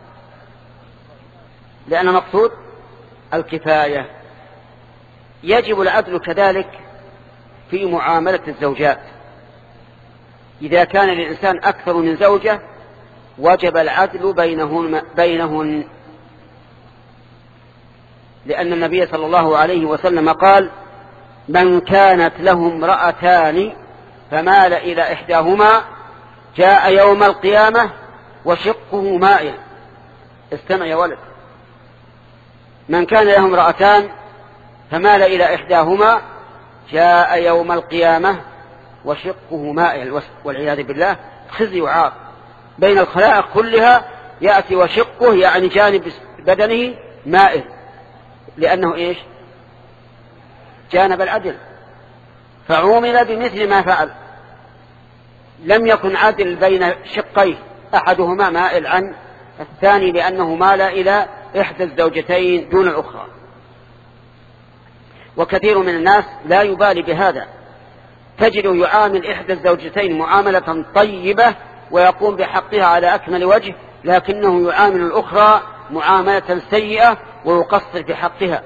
لأن مقصود الكفاية. يجب العدل كذلك في معاملة الزوجات. إذا كان الإنسان أكثر من زوجة وجب العدل بينهن, بينهن لأن النبي صلى الله عليه وسلم قال من كانت له امرأتان فمال إلى إحداهما جاء يوم القيامة وشقه مائل. استمع يا ولد. من كان له امرأتان فمال إلى إحداهما جاء يوم القيامة وشقه مائل، والعياذ بالله خزي وعار بين الخلائق كلها. يأتي وشقه يعني جانب بدنه مائل، لأنه إيش؟ جانب العدل، فعومل بمثل ما فعل. لم يكن عدل بين شقيه، أحدهما مائل عن الثاني لأنه مال إلى إحدى الزوجتين دون الأخرى. وكثير من الناس لا يبالي بهذا، تجده يعامل إحدى الزوجتين معاملة طيبة ويقوم بحقها على أكمل وجه، لكنه يعامل الأخرى معاملة سيئة ويقصر في حقها.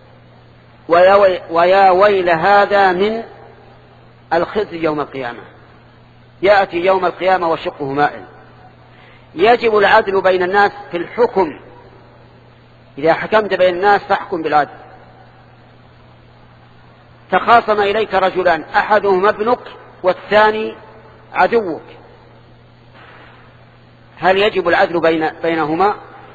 ويا ويل هذا من الخزي يوم القيامة. يأتي يوم القيامة وشقه مائل. يجب العدل بين الناس في الحكم. إذا حكمت بين الناس فاحكم بالعدل. تخاصم إليك رجلان، أحدهما ابنك والثاني عدوك، هل يجب العدل بين بينهما؟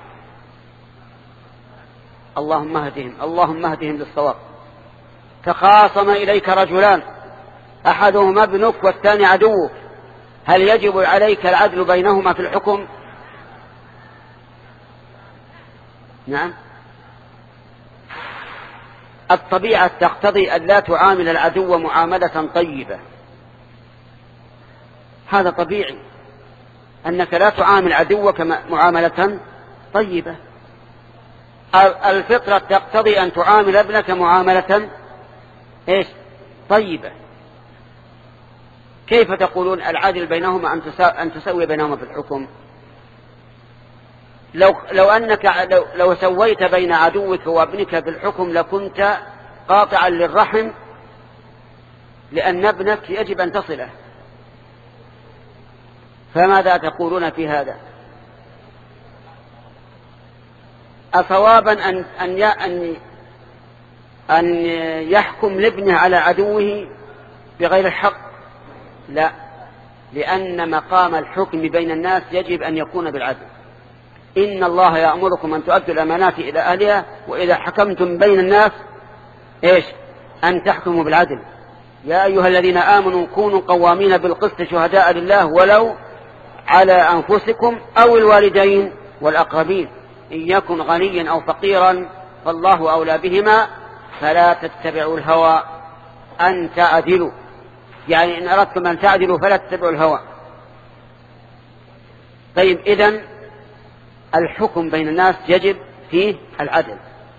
اللهم اهدهم اللهم اهدهم للصواب. تخاصم إليك رجلان، أحدهما ابنك والثاني عدوك، هل يجب عليك العدل بينهما في الحكم؟ نعم. الطبيعة تقتضي أن لا تعامل العدو معاملة طيبة، هذا طبيعي أنك لا تعامل عدوك معاملة طيبة. الفطرة تقتضي أن تعامل ابنك معاملة إيش؟ طيبة. كيف تقولون العدل بينهما أن تسوي بينهما في الحكم؟ لو, لو أنك لو, لو سويت بين عدوك وابنك في الحكم لكنت قاطعا للرحم، لأن ابنك يجب أن تصله. فماذا تقولون في هذا؟ أصوابا أن, أن, أن, أن يحكم لابنه على عدوه بغير الحق؟ لا، لأن مقام الحكم بين الناس يجب أن يكون بالعدل. إن الله يأمركم أن تؤدوا الأمانات إلى أهلها وإذا حكمتم بين الناس إيش؟ أن تحكموا بالعدل. يا أيها الذين آمنوا كونوا قوامين بالقسط شهداء لله ولو على أنفسكم أو الوالدين والأقربين، إن يكن غنيا أو فقيرا فالله أولى بهما فلا تتبعوا الهوى أن تعدلوا. يعني إن أردتم أن تعدلوا فلا تتبعوا الهوى. طيب، إذن الحكم بين الناس يجب فيه العدل.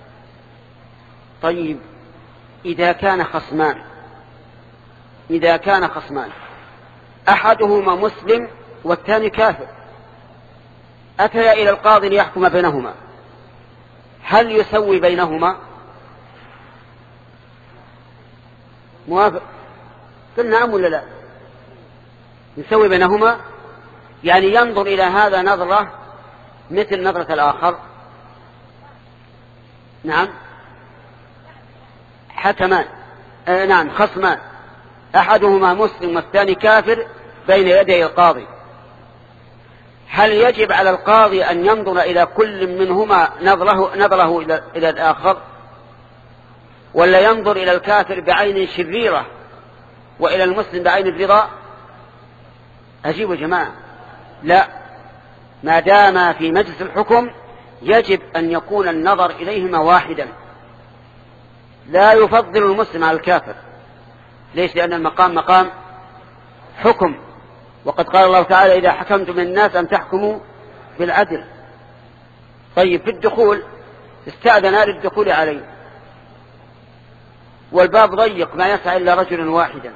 طيب، إذا كان خصمان إذا كان خصمان أحدهما مسلم والثاني كافر، أتيا إلى القاضي ليحكم بينهما، هل يسوي بينهما؟ موافق؟ قلنا نعم ولا لا؟ يسوي بينهما، يعني ينظر إلى هذا نظرة مثل نظرة الآخر. نعم. حكمان آه نعم خصمان أحدهما مسلم والثاني كافر بين يدي القاضي، هل يجب على القاضي أن ينظر إلى كل منهما نظره, نظره إلى, إلى الآخر، ولا ينظر إلى الكافر بعين شريرة وإلى المسلم بعين الرضا؟ أجيبوا جماعة. لا، ما دام في مجلس الحكم يجب أن يكون النظر إليهما واحدا، لا يفضل المسلم على الكافر. ليش؟ لأن المقام مقام حكم، وقد قال الله تعالى إذا حكمتم الناس أن تحكموا بالعدل. طيب، في الدخول استأذن للدخول عليه والباب ضيق ما يسعى إلا رجلا واحدا،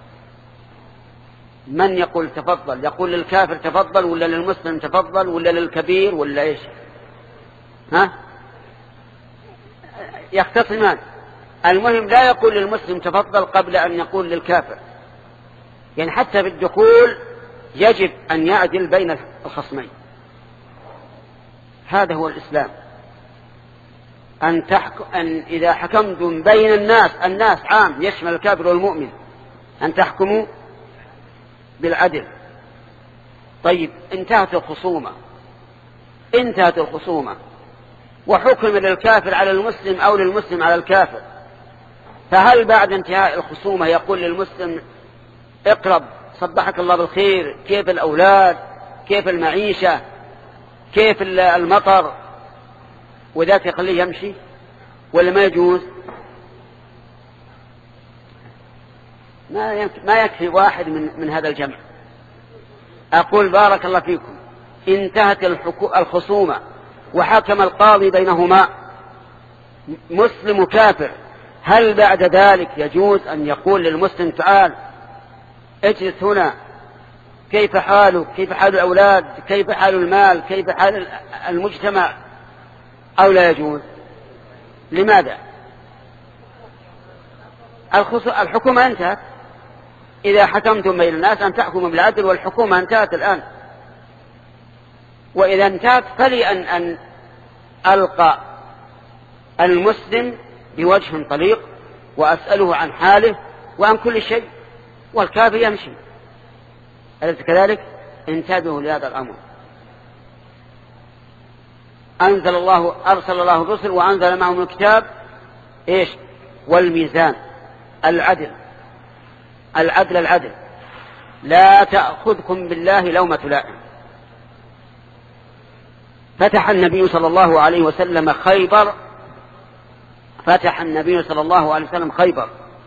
من يقول تفضل؟ يقول للكافر تفضل ولا للمسلم تفضل ولا للكبير ولا إيش؟ ها؟ يختصمان. المهم لا يقول للمسلم تفضل قبل أن يقول للكافر. يعني حتى بالدخول يجب أن يعدل بين الخصمين. هذا هو الإسلام. أن, تحكم أن إذا حكمتم بين الناس، الناس عام يشمل الكافر والمؤمن، أن تحكموا بالعدل. طيب انتهت الخصومة انتهت الخصومة وحكم للكافر على المسلم أو للمسلم على الكافر، فهل بعد انتهاء الخصومة يقول للمسلم اقرب صبحك الله بالخير، كيف الأولاد، كيف المعيشة، كيف المطر، وذاك يخليه يمشي ولا ما يجوز؟ ما يكفي واحد من, من هذا الجمع. أقول بارك الله فيكم، انتهت الخصومة وحكم القاضي بينهما مسلم وكافر، هل بعد ذلك يجوز أن يقول للمسلم تعال اجلس هنا، كيف حالك، كيف حال الأولاد، كيف حال المال، كيف حال المجتمع، أو لا يجوز؟ لماذا؟ الحكومة انتهت. إذا حكمتم بين الناس أن تحكموا بالعدل، والحكومة انتهت الآن. وإذا انتهت فلي أن, أن ألقى المسلم بوجه طليق وأسأله عن حاله وعن كل شيء، والكافر يمشي. أليس كذلك؟ انتبهوا لهذا الأمر. أنزل الله أرسل الله الرسل وأنزل معهم الكتاب إيش؟ والميزان، العدل العدل العدل لا تأخذكم بالله لومة لائم. فتح النبي صلى الله عليه وسلم خيبر فتح النبي صلى الله عليه وسلم خيبر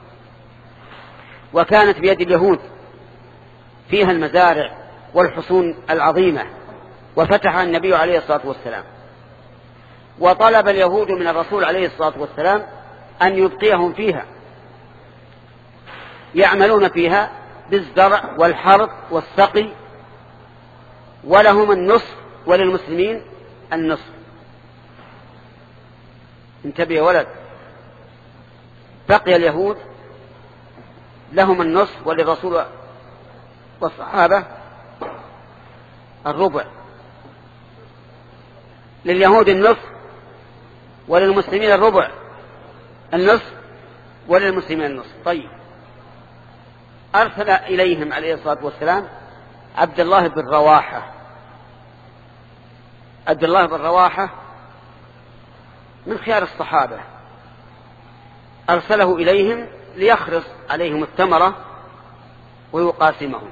وكانت بيد اليهود، فيها المزارع والحصون العظيمة، وفتح النبي عليه الصلاة والسلام. وطلب اليهود من الرسول عليه الصلاة والسلام أن يبقيهم فيها، يعملون فيها بالزرع والحرث والسقي، ولهم النصف وللمسلمين النصف. انتبه يا ولد، بقي اليهود لهم النصف وللرسول والصحابة الربع، لليهود النصف وللمسلمين الربع، النصف وللمسلمين النصف. طيب، أرسل إليهم عليه الصلاة والسلام عبد الله بن رواحة. عبد الله بن رواحة من خيار الصحابة، أرسله إليهم ليخرص عليهم الثمرة ويقاسمهم.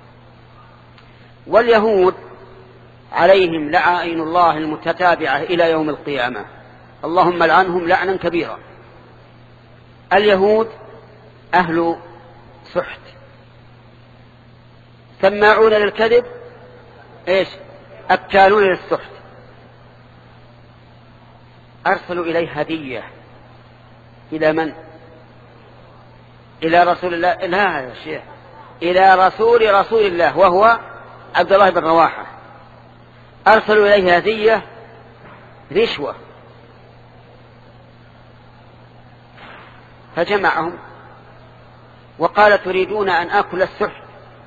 واليهود عليهم لعائن الله المتتابعة إلى يوم القيامة، اللهم لعنهم لعنا كبيرا. اليهود أهل سحت، سماعون للكذب، إيش؟ أكالون للسحت. أرسلوا إليه هدية. إلى من؟ إلى رسول الله؟ لا يا شيخ، إلى رسول رسول الله وهو عبد الله بن رواحة. أرسلوا إليه هدية رشوة، فجمعهم وقال تريدون أن آكل السحت؟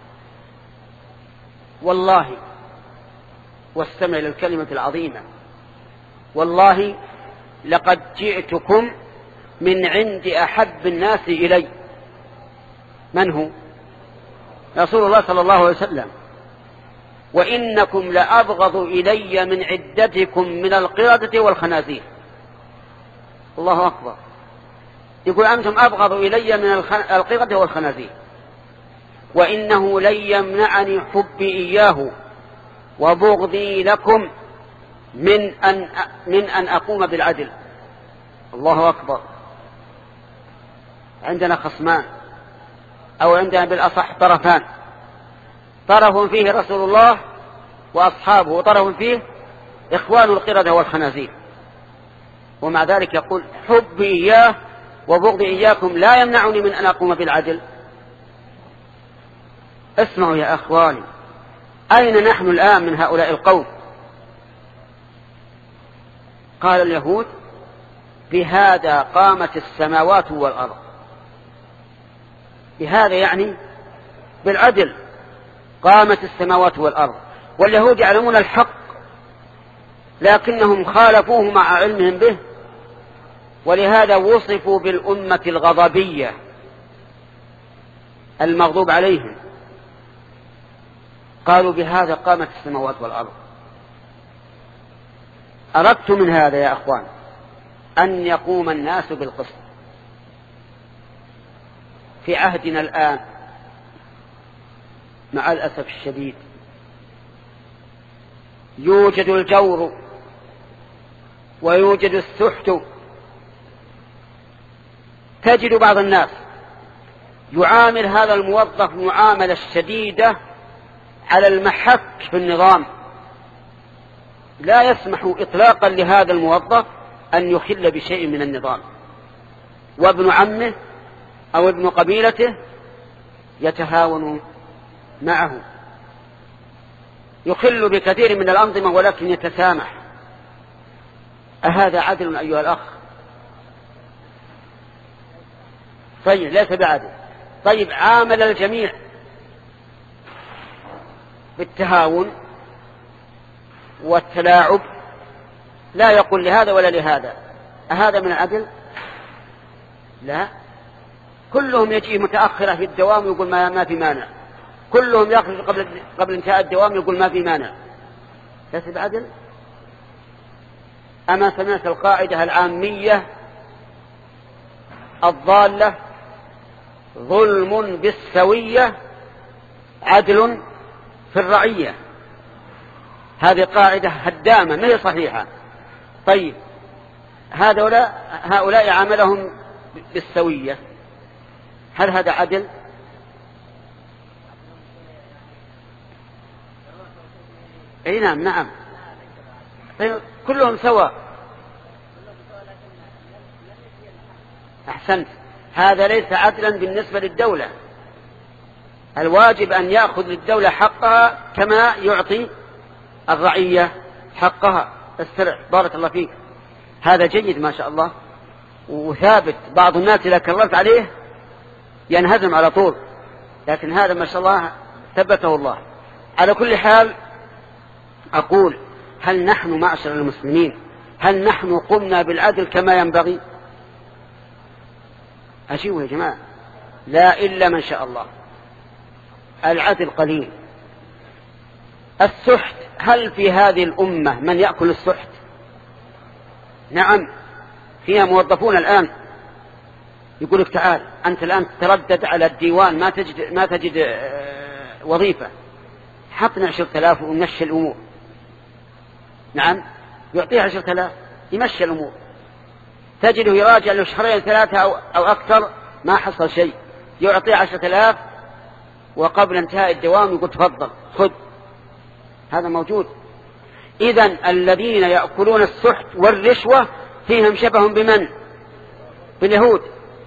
والله، واستمع للكلمة العظيمة، والله لقد جئتكم من عند أحب الناس إلي. من هو؟ رسول الله صلى الله عليه وسلم. وإنكم لأبغض إلي من عدتكم من القردة والخنازير. الله أكبر. يقول أنتم أبغض إلي من القردة والخنازير، وإنه لن يمنعني حبي إياه وبغضي لكم من أن, من أن أقوم بالعدل. الله أكبر. عندنا خصمان، أو عندنا بالأصح طرفان، طرف فيه رسول الله وأصحابه، وطرف فيه إخوان القردة والخنازير. ومع ذلك يقول حبي إياه وبغضي إياكم لا يمنعني من أن أقوم بالعدل. اسمعوا يا أخواني، أين نحن الآن من هؤلاء القوم؟ قال اليهود بهذا قامت السماوات والأرض. بهذا يعني بالعدل قامت السماوات والأرض. واليهود يعلمون الحق لكنهم خالفوه مع علمهم به ولهذا وصفوا بالأمة الغضبية المغضوب عليهم، قالوا بهذا قامت السماوات والأرض. أردت من هذا يا أخوان أن يقوم الناس بالقسط. في عهدنا الآن مع الأسف الشديد يوجد الجور ويوجد السحت. تجد بعض الناس يعامل هذا الموظف معاملة شديدة على المحك في النظام، لا يسمح إطلاقا لهذا الموظف أن يخل بشيء من النظام، وابن عمه أو ابن قبيلته يتهاون معه، يخل بكثير من الأنظمة ولكن يتسامح. أهذا عدل أيها الأخ؟ طيب ليس بعدل. طيب عامل الجميع بالتهاون والتلاعب، لا يقول لهذا ولا لهذا، أهذا من العدل؟ لا، كلهم يجي متأخرة في الدوام يقول ما, ما في مانع، كلهم يخرج قبل, قبل انتهاء الدوام يقول ما في مانع. ليس بعدل. أما سمعت القاعدة العامية الضالة ظلم بالسوية عدل في الرعية؟ هذه قاعدة هدامة ما هي صحيحة. طيب هؤلاء هؤلاء عاملهم بالسوية، هل هذا عدل؟ اي نعم نعم، طيب كلهم سواء. أحسنت، هذا ليس عدلا بالنسبة للدولة. الواجب أن يأخذ للدولة حقها كما يعطي الرعية حقها. استرع، بارك الله فيك، هذا جيد ما شاء الله وثابت. بعض الناس إذا كررت عليه ينهزم على طول، لكن هذا ما شاء الله ثبته الله. على كل حال أقول، هل نحن معشر المسلمين هل نحن قمنا بالعدل كما ينبغي؟ أجيبوا يا جماعة، لا إلا من شاء الله. العدل قليل. السحت، هل في هذه الأمة من يأكل السحت؟ نعم، فيها موظفون الآن يقول لك تعال أنت الآن تتردد على الديوان ما تجد, ما تجد وظيفة، حطنا عشرة آلاف ونمشي الأمور. نعم، يعطيه عشرة آلاف يمشي الأمور، تجده يراجع له شهرين ثلاثة أو, أو أكثر ما حصل شيء، يعطيه عشرة آلاف وقبل انتهاء الدوام يقول تفضل خذ. هذا موجود. إذن الذين يأكلون السحت والرشوة فيهم شبه بمن؟ باليهود.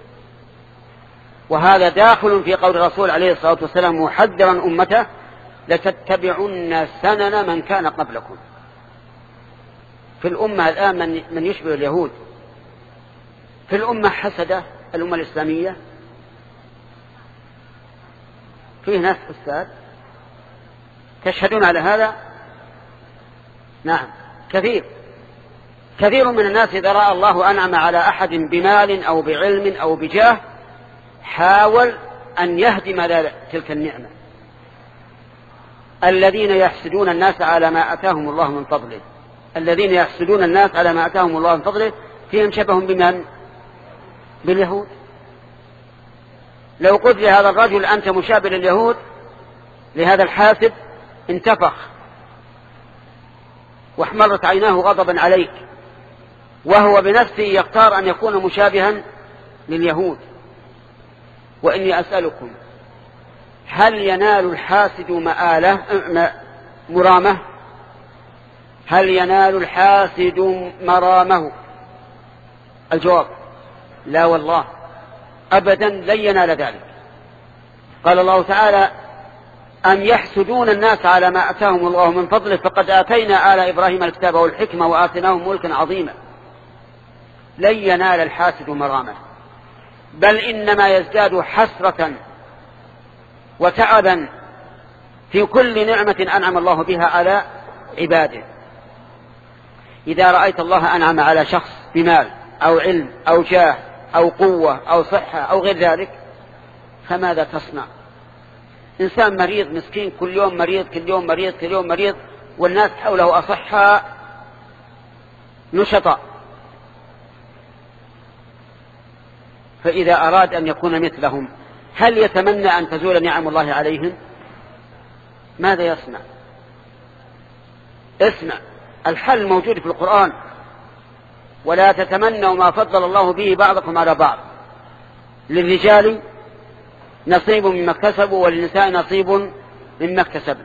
وهذا داخل في قول الرسول عليه الصلاة والسلام محذرا أمته لتتبعن سنن من كان قبلكم. في الأمة الآن من, من يشبه اليهود. في الأمة حسدة الأمة الإسلامية، فيه ناس أستاذ تشهدون على هذا؟ نعم، كثير كثير من الناس إذا رأى الله أنعم على أحد بمال أو بعلم أو بجاه حاول أن يهدم تلك النعمة. الذين يحسدون الناس على ما أتاهم الله من فضله، الذين يحسدون الناس على ما أتاهم الله من فضله فيهم شبه بمن؟ باليهود. لو قلت لهذا الرجل أنت مشابه لليهود لهذا الحاسد انتفخ واحمرت عيناه غضبا عليك، وهو بنفسه يختار أن يكون مشابها لليهود. وإني أسألكم، هل ينال الحاسد مآله مرامه؟ هل ينال الحاسد مرامه؟ الجواب لا والله أبدا لن ينال ذلك. قال الله تعالى أم يحسدون الناس على ما أتاهم الله من فضله فقد آتينا آل إبراهيم الكتاب والحكمة وآتيناهم ملكا عظيما. لن ينال الحاسد مرامه، بل إنما يزداد حسرة وتعبا في كل نعمة أنعم الله بها على عباده. إذا رأيت الله أنعم على شخص بمال أو علم أو جاه أو قوة أو صحة أو غير ذلك، فماذا تصنع؟ إنسان مريض مسكين، كل يوم مريض كل يوم مريض كل يوم مريض، والناس حوله أصحاء نشطاء. فإذا أراد أن يكون مثلهم هل يتمنى أن تزول نعم الله عليهم؟ ماذا يصنع؟ اسمع، الحل موجود في القرآن: ولا تتمنوا ما فضل الله به بعضكم على بعض، للرجال نصيب مما اكتسبوا وللنساء نصيب مما اكتسبوا.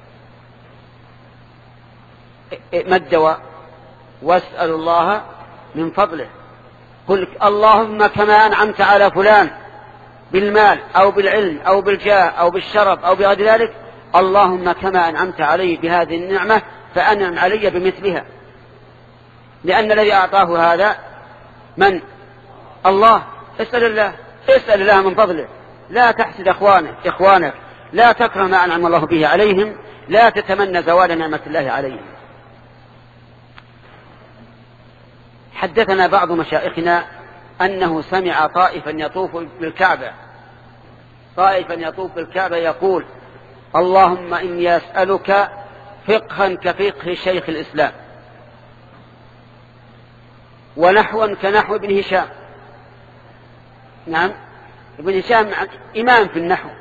ما الدواء؟ واسألوا الله من فضله. قل اللهم كما أنعمت على فلان بالمال أو بالعلم أو بالجاه أو بالشرف أو بغير ذلك، اللهم كما أنعمت علي بهذه النعمة فأنعم علي بمثلها، لأن الذي أعطاه هذا من؟ الله. اسأل الله، اسأل الله من فضله. لا تحسد أخوانك إخوانك، لا تكره ما أنعم الله به عليهم، لا تتمنى زوال نعمة الله عليهم. حدثنا بعض مشائخنا أنه سمع طائفا يطوف بالكعبة طائفا يطوف بالكعبة يقول: اللهم إني أسألك فقها كفقه شيخ الإسلام، ونحوا كنحو ابن هشام. نعم، ابن هشام إمام في النحو،